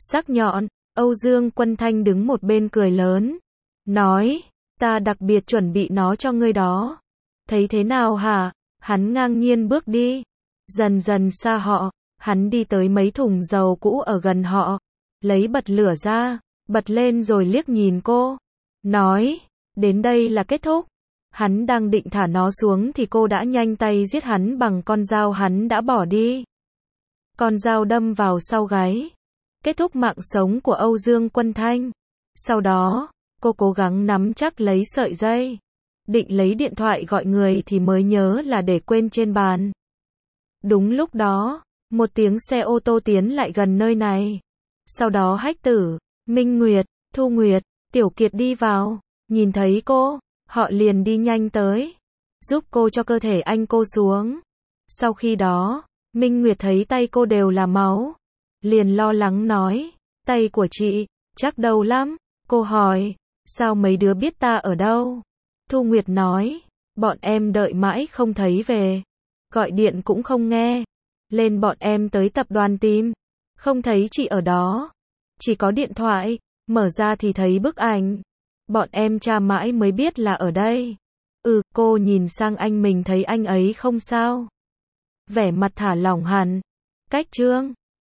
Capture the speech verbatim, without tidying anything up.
sắc nhọn. Âu Dương Quân Thanh đứng một bên cười lớn, nói, ta đặc biệt chuẩn bị nó cho ngươi đó. Thấy thế nào hả? Hắn ngang nhiên bước đi. Dần dần xa họ, hắn đi tới mấy thùng dầu cũ ở gần họ, lấy bật lửa ra, bật lên rồi liếc nhìn cô, nói, đến đây là kết thúc. Hắn đang định thả nó xuống thì cô đã nhanh tay giết hắn bằng con dao hắn đã bỏ đi. Con dao đâm vào sau gáy, kết thúc mạng sống của Âu Dương Quân Thanh. Sau đó, cô cố gắng nắm chắc lấy sợi dây, định lấy điện thoại gọi người thì mới nhớ là để quên trên bàn. Đúng lúc đó, một tiếng xe ô tô tiến lại gần nơi này. Sau đó Hách Tử, Minh Nguyệt, Thu Nguyệt, Tiểu Kiệt đi vào, nhìn thấy cô, họ liền đi nhanh tới, giúp cô cho cơ thể anh cô xuống. Sau khi đó, Minh Nguyệt thấy tay cô đều là máu, liền lo lắng nói, tay của chị, chắc đau lắm. Cô hỏi, sao mấy đứa biết ta ở đâu? Thu Nguyệt nói, bọn em đợi mãi không thấy về, gọi điện cũng không nghe, lên bọn em tới tập đoàn tìm, không thấy chị ở đó, chỉ có điện thoại, mở ra thì thấy bức ảnh, bọn em tra mãi mới biết là ở đây. Ừ, cô nhìn sang anh mình thấy anh ấy không sao, vẻ mặt thả lỏng hẳn. Cách Trương